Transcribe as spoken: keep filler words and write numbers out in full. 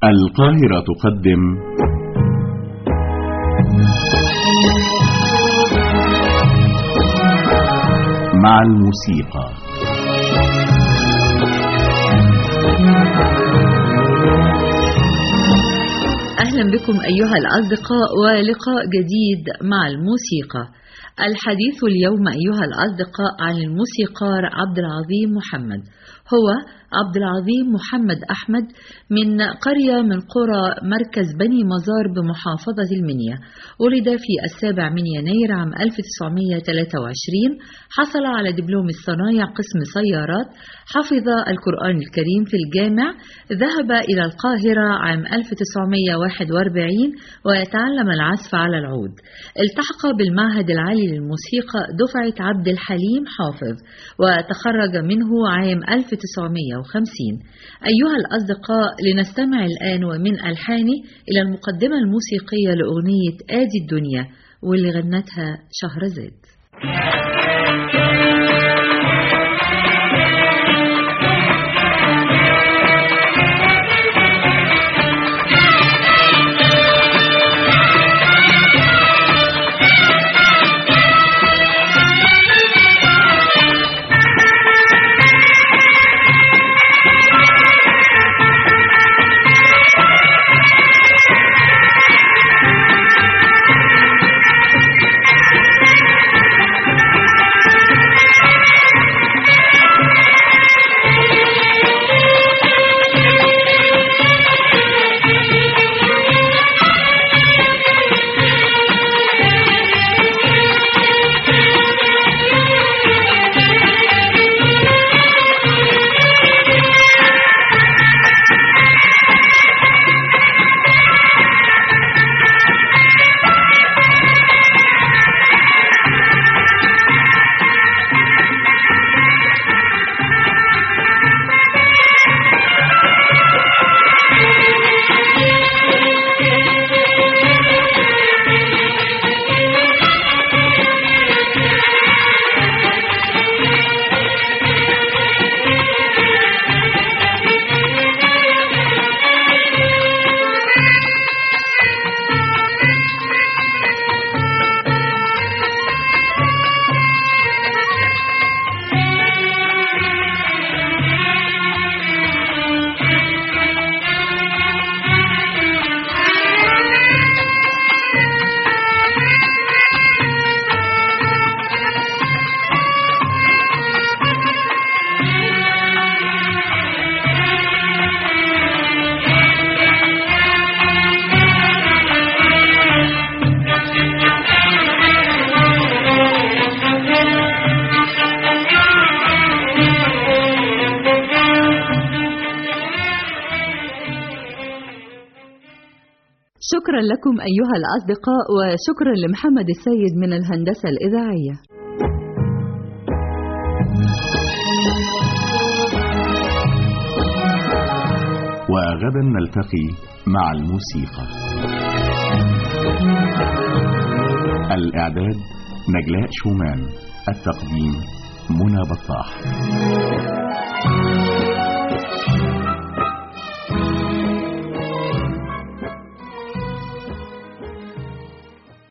القاهرة تقدم مع الموسيقى. أهلا بكم أيها الأصدقاء ولقاء جديد مع الموسيقى. الحديث اليوم أيها الأصدقاء عن الموسيقار عبد العظيم محمد. هو عبد العظيم محمد أحمد من قرية من قرى مركز بني مزار بمحافظة المنيا. ولد في السابع من يناير عام ألف وتسعمائة وثلاثة وعشرين. حصل على دبلوم الصنايع قسم سيارات. حفظ القرآن الكريم في الجامع. ذهب إلى القاهرة عام ألف وتسعمائة وواحد وأربعين ويتعلم العزف على العود. التحق بالمعهد العالي للموسيقى دفعة عبد الحليم حافظ وتخرج منه عام ألف وتسعمائة وخمسين. أيها الأصدقاء، لنستمع الآن ومن ألحانه إلى المقدمة الموسيقية لأغنية آدي الدنيا واللي غنتها شهرزاد. شكرا لكم أيها الأصدقاء، وشكرا لمحمد السيد من الهندسة الإذاعية. وغدا نلتقي مع الموسيقى. الإعداد نجلاء شومان. التقديم منى بطاح.